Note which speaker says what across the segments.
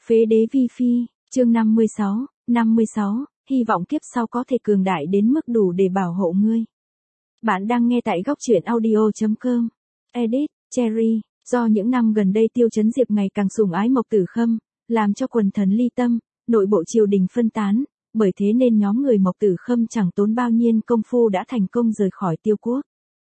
Speaker 1: Phế đế vi phi, chương 56, hy vọng kiếp sau có thể cường đại đến mức đủ để bảo hộ ngươi. Bạn đang nghe tại góc truyện audio.com. Edit, Cherry, do những năm gần đây Tiêu Chấn Diệp ngày càng sủng ái Mộc Tử Khâm, làm cho quần thần ly tâm, nội bộ triều đình phân tán, bởi thế nên nhóm người Mộc Tử Khâm chẳng tốn bao nhiêu công phu đã thành công rời khỏi Tiêu quốc.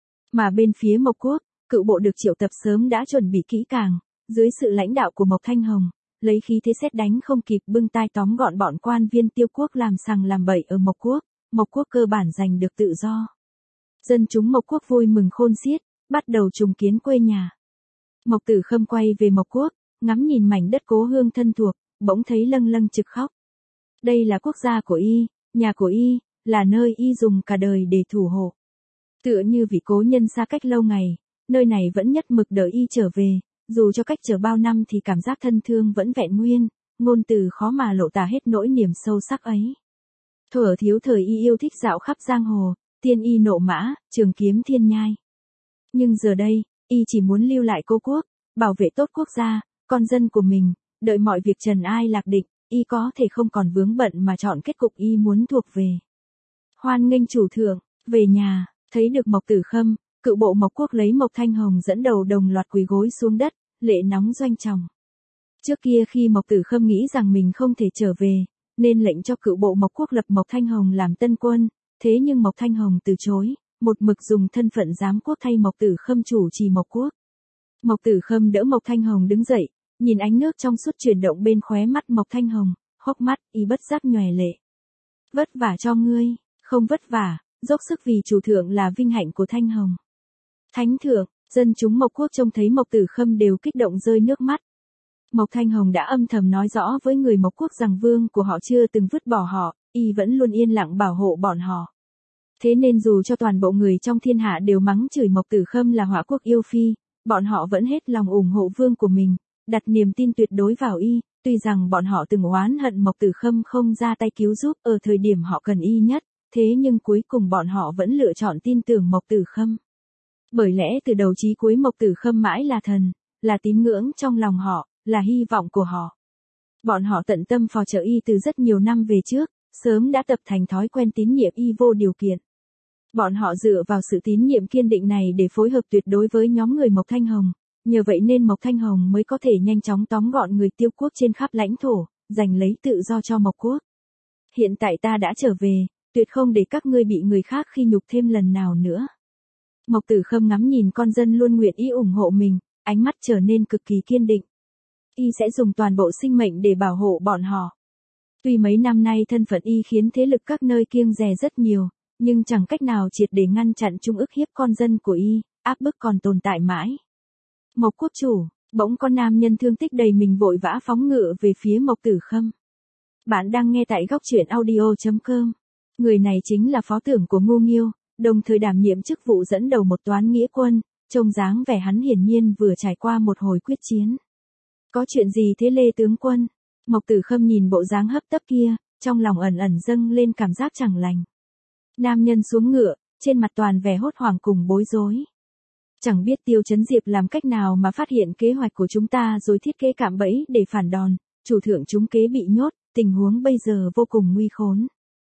Speaker 1: Mà bên phía Mộc quốc, cựu bộ được triệu tập sớm đã chuẩn bị kỹ càng, dưới sự lãnh đạo của Mộc Thanh Hồng, lấy khí thế sét đánh không kịp bưng tai tóm gọn bọn quan viên Tiêu quốc làm sằng làm bậy ở Mộc quốc cơ bản giành được tự do. Dân chúng Mộc quốc vui mừng khôn xiết, bắt đầu trùng kiến quê nhà. Mộc Tử Khâm quay về Mộc quốc, ngắm nhìn mảnh đất cố hương thân thuộc, bỗng thấy lâng lâng trực khóc. Đây là quốc gia của y, nhà của y, là nơi y dùng cả đời để thủ hộ. Tựa như vị cố nhân xa cách lâu ngày, nơi này vẫn nhất mực đợi y trở về, dù cho cách chờ bao năm thì cảm giác thân thương vẫn vẹn nguyên, ngôn từ khó mà lộ tả hết nỗi niềm sâu sắc ấy. Thuở thiếu thời y yêu thích dạo khắp giang hồ, tiên y nộ mã, trường kiếm thiên nhai. Nhưng giờ đây, y chỉ muốn lưu lại cố quốc, bảo vệ tốt quốc gia, con dân của mình, đợi mọi việc trần ai lạc định, y có thể không còn vướng bận mà chọn kết cục y muốn thuộc về. Hoan nghênh chủ thượng, về nhà, thấy được Mộc Tử Khâm, cựu bộ Mộc quốc lấy Mộc Thanh Hồng dẫn đầu đồng loạt quỳ gối xuống đất, lệ nóng doanh tròng. Trước kia khi Mộc Tử Khâm nghĩ rằng mình không thể trở về, nên lệnh cho cựu bộ Mộc quốc lập Mộc Thanh Hồng làm tân quân, thế nhưng Mộc Thanh Hồng từ chối, một mực dùng thân phận giám quốc thay Mộc Tử Khâm chủ trì Mộc quốc. Mộc Tử Khâm đỡ Mộc Thanh Hồng đứng dậy, nhìn ánh nước trong suốt chuyển động bên khóe mắt Mộc Thanh Hồng, hốc mắt y bất giác nhòe lệ. Vất vả cho ngươi, không vất vả, dốc sức vì chủ thượng là vinh hạnh của Thanh Hồng. Thánh thượng, dân chúng Mộc quốc trông thấy Mộc Tử Khâm đều kích động rơi nước mắt. Mộc Thanh Hồng đã âm thầm nói rõ với người Mộc quốc rằng vương của họ chưa từng vứt bỏ họ, y vẫn luôn yên lặng bảo hộ bọn họ. Thế nên dù cho toàn bộ người trong thiên hạ đều mắng chửi Mộc Tử Khâm là hỏa quốc yêu phi, bọn họ vẫn hết lòng ủng hộ vương của mình, đặt niềm tin tuyệt đối vào y, tuy rằng bọn họ từng oán hận Mộc Tử Khâm không ra tay cứu giúp ở thời điểm họ cần y nhất, thế nhưng cuối cùng bọn họ vẫn lựa chọn tin tưởng Mộc Tử Khâm. Bởi lẽ từ đầu chí cuối Mộc Tử Khâm mãi là thần, là tín ngưỡng trong lòng họ, là hy vọng của họ. Bọn họ tận tâm phò trợ y từ rất nhiều năm về trước, sớm đã tập thành thói quen tín nhiệm y vô điều kiện. Bọn họ dựa vào sự tín nhiệm kiên định này để phối hợp tuyệt đối với nhóm người Mộc Thanh Hồng, nhờ vậy nên Mộc Thanh Hồng mới có thể nhanh chóng tóm gọn người Tiêu quốc trên khắp lãnh thổ, giành lấy tự do cho Mộc quốc. Hiện tại ta đã trở về, tuyệt không để các ngươi bị người khác khi nhục thêm lần nào nữa. Mộc Tử Khâm ngắm nhìn con dân luôn nguyện ý ủng hộ mình, ánh mắt trở nên cực kỳ kiên định. Y sẽ dùng toàn bộ sinh mệnh để bảo hộ bọn họ. Tuy mấy năm nay thân phận y khiến thế lực các nơi kiêng dè rất nhiều, nhưng chẳng cách nào triệt để ngăn chặn chung ức hiếp con dân của y, áp bức còn tồn tại mãi. Mộc quốc chủ, bỗng có nam nhân thương tích đầy mình vội vã phóng ngựa về phía Mộc Tử Khâm. Bạn đang nghe tại góc truyện audio.com. Người này chính là phó tưởng của Ngô Nghiêu, đồng thời đảm nhiệm chức vụ dẫn đầu một toán nghĩa quân, trông dáng vẻ hắn hiển nhiên vừa trải qua một hồi quyết chiến. Có chuyện gì thế Lê tướng quân? Mộc Tử Khâm nhìn bộ dáng hấp tấp kia, trong lòng ẩn ẩn dâng lên cảm giác chẳng lành. Nam nhân xuống ngựa, trên mặt toàn vẻ hốt hoảng cùng bối rối. Chẳng biết Tiêu Chấn Diệp làm cách nào mà phát hiện kế hoạch của chúng ta rồi thiết kế cạm bẫy để phản đòn, chủ thượng chúng kế bị nhốt, tình huống bây giờ vô cùng nguy khốn.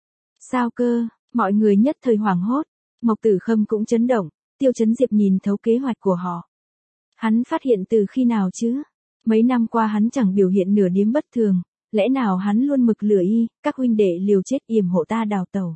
Speaker 1: Sao cơ? Mọi người nhất thời hoảng hốt, Mộc Tử Khâm cũng chấn động, Tiêu Chấn Diệp nhìn thấu kế hoạch của họ. Hắn phát hiện từ khi nào chứ? Mấy năm qua hắn chẳng biểu hiện nửa điểm bất thường, lẽ nào hắn luôn mực lừa y, các huynh đệ liều chết yểm hộ ta đào tẩu.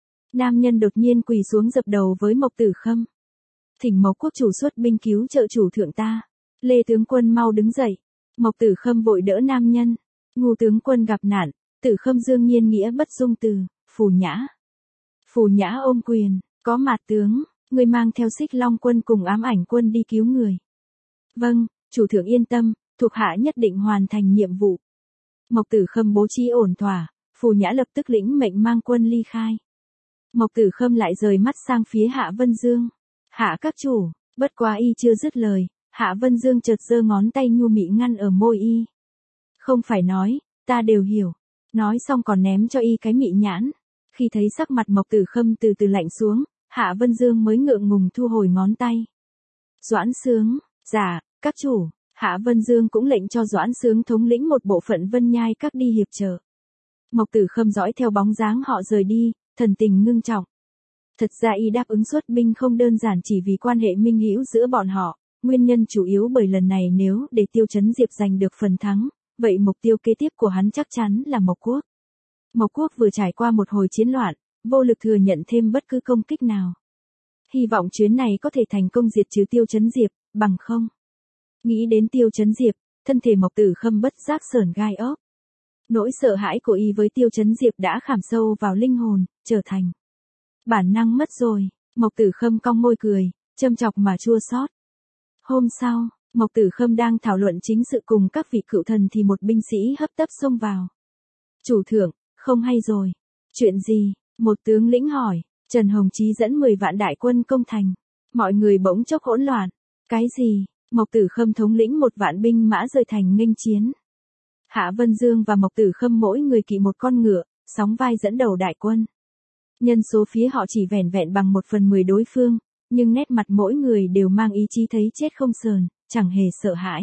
Speaker 1: Nam nhân đột nhiên quỳ xuống dập đầu với Mộc Tử Khâm. Thỉnh Mộc quốc chủ xuất binh cứu trợ chủ thượng ta. Lê tướng quân mau đứng dậy. Mộc Tử Khâm vội đỡ nam nhân. Ngô tướng quân gặp nạn, Tử Khâm dương nhiên nghĩa bất dung từ, Phù Nhã. Phù Nhã ôm quyền, có Mạt tướng, người mang theo Xích Long quân cùng Ám Ảnh quân đi cứu người. Vâng, chủ thượng yên tâm, thuộc hạ nhất định hoàn thành nhiệm vụ. Mộc Tử Khâm bố trí ổn thỏa, Phù Nhã lập tức lĩnh mệnh mang quân ly khai. Mộc Tử Khâm lại rời mắt sang phía Hạ Vân Dương. Hạ các chủ, bất quá y chưa dứt lời, Hạ Vân Dương chợt giơ ngón tay nhu mị ngăn ở môi y. Không phải nói, ta đều hiểu. Nói xong còn ném cho y cái mị nhãn. Khi thấy sắc mặt Mộc Tử Khâm từ từ lạnh xuống, Hạ Vân Dương mới ngượng ngùng thu hồi ngón tay. Doãn Sướng, dạ, các chủ. Hạ Vân Dương cũng lệnh cho Doãn Sướng thống lĩnh một bộ phận Vân Nhai các đi hiệp trợ. Mộc Tử Khâm dõi theo bóng dáng họ rời đi, thần tình ngưng trọng. Thật ra y đáp ứng xuất binh không đơn giản chỉ vì quan hệ minh hữu giữa bọn họ, nguyên nhân chủ yếu bởi lần này nếu để Tiêu Chấn Diệp giành được phần thắng, vậy mục tiêu kế tiếp của hắn chắc chắn là Mộc Quốc. Mộc Quốc vừa trải qua một hồi chiến loạn, vô lực thừa nhận thêm bất cứ công kích nào. Hy vọng chuyến này có thể thành công diệt trừ Tiêu Chấn Diệp, bằng không. Nghĩ đến Tiêu Chấn Diệp, thân thể Mộc Tử Khâm bất giác sởn gai ốc. Nỗi sợ hãi của y với Tiêu Chấn Diệp đã khảm sâu vào linh hồn, trở thành bản năng mất rồi. Mộc Tử Khâm cong môi cười, châm chọc mà chua xót. Hôm sau, Mộc Tử Khâm đang thảo luận chính sự cùng các vị cựu thần thì một binh sĩ hấp tấp xông vào. Chủ thượng, không hay rồi. Chuyện gì? Một tướng lĩnh hỏi. Trần Hồng Chí dẫn 10 vạn đại quân công thành. Mọi người bỗng chốc hỗn loạn. Cái gì? Mộc Tử Khâm thống lĩnh 1 vạn binh mã rời thành nghênh chiến. Hạ Vân Dương và Mộc Tử Khâm mỗi người kỵ một con ngựa, sóng vai dẫn đầu đại quân. Nhân số phía họ chỉ vẻn vẹn bằng 1/10 đối phương, nhưng nét mặt mỗi người đều mang ý chí thấy chết không sờn, chẳng hề sợ hãi.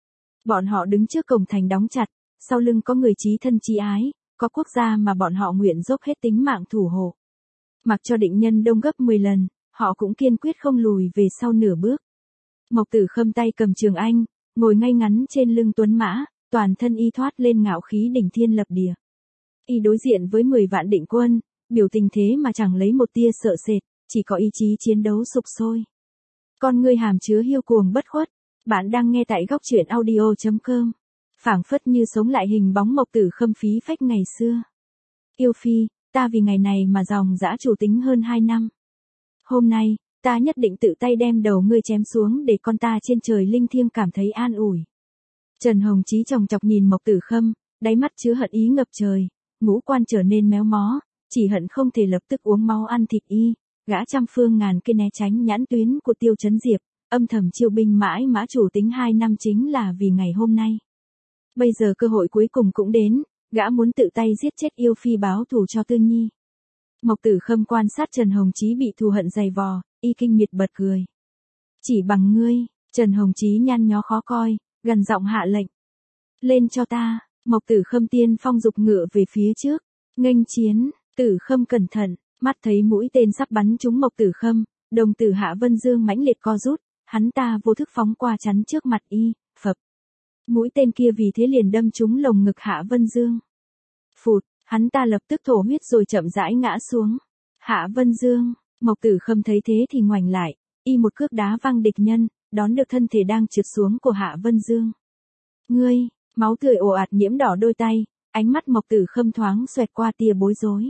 Speaker 1: Bọn họ đứng trước cổng thành đóng chặt, sau lưng có người chí thân chí ái, có quốc gia mà bọn họ nguyện dốc hết tính mạng thủ hộ. Mặc cho định nhân đông gấp 10 lần, họ cũng kiên quyết không lùi về sau nửa bước. Mộc Tử Khâm tay cầm trường anh, ngồi ngay ngắn trên lưng tuấn mã, toàn thân y thoát lên ngạo khí đỉnh thiên lập địa. Y đối diện với 10 vạn định quân, biểu tình thế mà chẳng lấy một tia sợ sệt, chỉ có ý chí chiến đấu sục sôi. Con ngươi hàm chứa hiu cuồng bất khuất. Bạn đang nghe tại góc truyện audio.com. Phảng phất như sống lại hình bóng Mộc Tử Khâm phí phách ngày xưa. Yêu phi, ta vì ngày này mà dòng dã chủ tính hơn 2 năm. Hôm nay, ta nhất định tự tay đem đầu ngươi chém xuống để con ta trên trời linh thiêng cảm thấy an ủi. Trần Hồng Chí chòng chọc nhìn Mộc Tử Khâm, đáy mắt chứa hận ý ngập trời, ngũ quan trở nên méo mó, chỉ hận không thể lập tức uống máu ăn thịt y. Gã trăm phương ngàn kế né tránh nhãn tuyến của Tiêu Chấn Diệp, âm thầm chiêu binh mãi mã chủ tính 2 năm chính là vì ngày hôm nay. Bây giờ cơ hội cuối cùng cũng đến, gã muốn tự tay giết chết yêu phi báo thù cho Tương Nhi. Mộc Tử Khâm quan sát Trần Hồng Chí bị thù hận dày vò, y kinh miệt bật cười. Chỉ bằng ngươi, Trần Hồng Chí nhăn nhó khó coi, gần giọng hạ lệnh. Lên cho ta, Mộc Tử Khâm tiên phong dục ngựa về phía trước, nghênh chiến. Tử Khâm cẩn thận, mắt thấy mũi tên sắp bắn trúng Mộc Tử Khâm, đồng tử Hạ Vân Dương mãnh liệt co rút, hắn ta vô thức phóng qua chắn trước mặt y, phập. Mũi tên kia vì thế liền đâm trúng lồng ngực Hạ Vân Dương. Phụt, hắn ta lập tức thổ huyết rồi chậm rãi ngã xuống. Hạ Vân Dương, Mộc Tử Khâm thấy thế thì ngoảnh lại, y một cước đá văng địch nhân, đón được thân thể đang trượt xuống của Hạ Vân Dương. Ngươi, máu tươi ồ ạt nhiễm đỏ đôi tay, ánh mắt Mộc Tử Khâm thoáng xoẹt qua tia bối rối.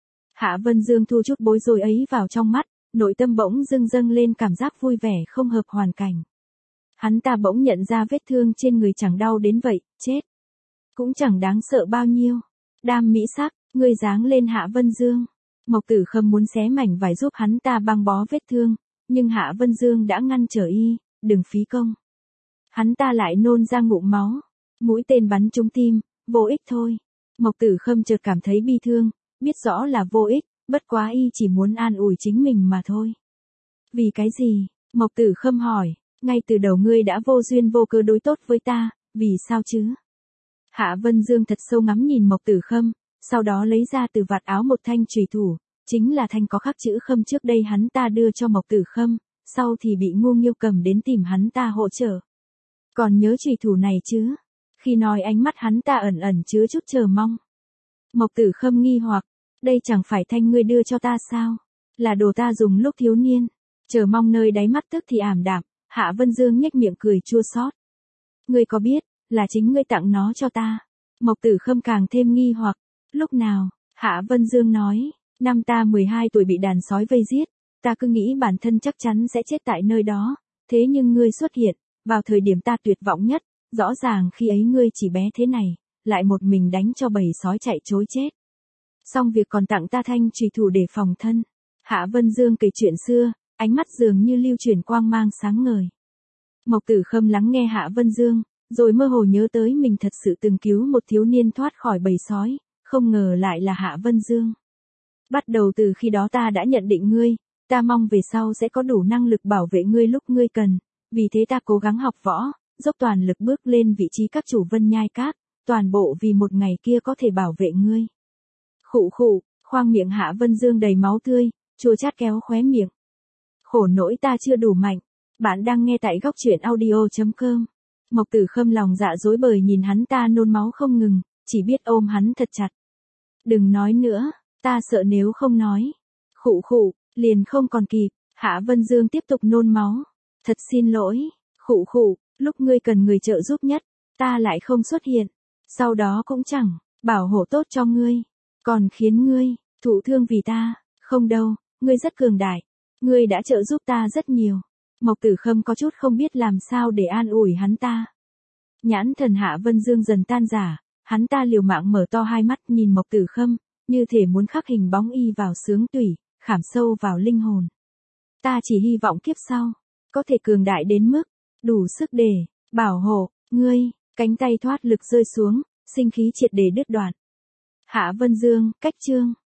Speaker 1: Hạ Vân Dương thu chút bối rối ấy vào trong mắt, nội tâm bỗng dâng lên cảm giác vui vẻ không hợp hoàn cảnh. Hắn ta bỗng nhận ra vết thương trên người chẳng đau đến vậy, chết. Cũng chẳng đáng sợ bao nhiêu. Đam mỹ sắc, ngươi giáng lên Hạ Vân Dương. Mộc Tử Khâm muốn xé mảnh vải giúp hắn ta băng bó vết thương, nhưng Hạ Vân Dương đã ngăn trở y, đừng phí công. Hắn ta lại nôn ra ngụm máu. Mũi tên bắn trúng tim, vô ích thôi. Mộc Tử Khâm chợt cảm thấy bi thương, biết rõ là vô ích, bất quá y chỉ muốn an ủi chính mình mà thôi. Vì cái gì? Mộc Tử Khâm hỏi, ngay từ đầu ngươi đã vô duyên vô cớ đối tốt với ta, vì sao chứ? Hạ Vân Dương thật sâu ngắm nhìn Mộc Tử Khâm, sau đó lấy ra từ vạt áo một thanh chùy thủ, chính là thanh có khắc chữ Khâm trước đây hắn ta đưa cho Mộc Tử Khâm, sau thì bị Ngô Nghiêu cầm đến tìm hắn ta hỗ trợ. Còn nhớ chùy thủ này chứ? Khi nói ánh mắt hắn ta ẩn ẩn chứa chút chờ mong. Mộc Tử Khâm nghi hoặc, đây chẳng phải thanh ngươi đưa cho ta sao? Là đồ ta dùng lúc thiếu niên. Chờ mong nơi đáy mắt tức thì ảm đạm, Hạ Vân Dương nhếch miệng cười chua xót. Ngươi có biết, là chính ngươi tặng nó cho ta. Mộc Tử Khâm càng thêm nghi hoặc, lúc nào? Hạ Vân Dương nói, năm ta 12 tuổi bị đàn sói vây giết, ta cứ nghĩ bản thân chắc chắn sẽ chết tại nơi đó, thế nhưng ngươi xuất hiện, vào thời điểm ta tuyệt vọng nhất, rõ ràng khi ấy ngươi chỉ bé thế này, lại một mình đánh cho bầy sói chạy trối chết. Xong việc còn tặng ta thanh chùy thủ để phòng thân. Hạ Vân Dương kể chuyện xưa, ánh mắt dường như lưu chuyển quang mang sáng ngời. Mộc Tử Khâm lắng nghe Hạ Vân Dương, rồi mơ hồ nhớ tới mình thật sự từng cứu một thiếu niên thoát khỏi bầy sói, không ngờ lại là Hạ Vân Dương. Bắt đầu từ khi đó ta đã nhận định ngươi, ta mong về sau sẽ có đủ năng lực bảo vệ ngươi lúc ngươi cần, vì thế ta cố gắng học võ, dốc toàn lực bước lên vị trí các chủ Vân Nhai Các, toàn bộ vì một ngày kia có thể bảo vệ ngươi. Khụ khụ, khoang miệng Hạ Vân Dương đầy máu tươi, chua chát kéo khóe miệng. Khổ nỗi ta chưa đủ mạnh. Bạn đang nghe tại góc truyện audio.com. Mộc Tử Khâm lòng dạ dối bời nhìn hắn ta nôn máu không ngừng, chỉ biết ôm hắn thật chặt. Đừng nói nữa, ta sợ nếu không nói. Khụ khụ, liền không còn kịp, Hạ Vân Dương tiếp tục nôn máu. Thật xin lỗi, khụ khụ, lúc ngươi cần người trợ giúp nhất, ta lại không xuất hiện. Sau đó cũng chẳng bảo hộ tốt cho ngươi, còn khiến ngươi thụ thương vì ta. Không đâu, ngươi rất cường đại, ngươi đã trợ giúp ta rất nhiều. Mộc Tử Khâm có chút không biết làm sao để an ủi hắn ta. Nhãn thần Hạ Vân Dương dần tan rã, hắn ta liều mạng mở to hai mắt nhìn Mộc Tử Khâm, như thể muốn khắc hình bóng y vào xương tủy, khảm sâu vào linh hồn. Ta chỉ hy vọng kiếp sau, có thể cường đại đến mức, đủ sức để, bảo hộ, ngươi. Cánh tay thoát lực rơi xuống, sinh khí triệt để đứt đoạn. Hạ Vân Dương, cách chương.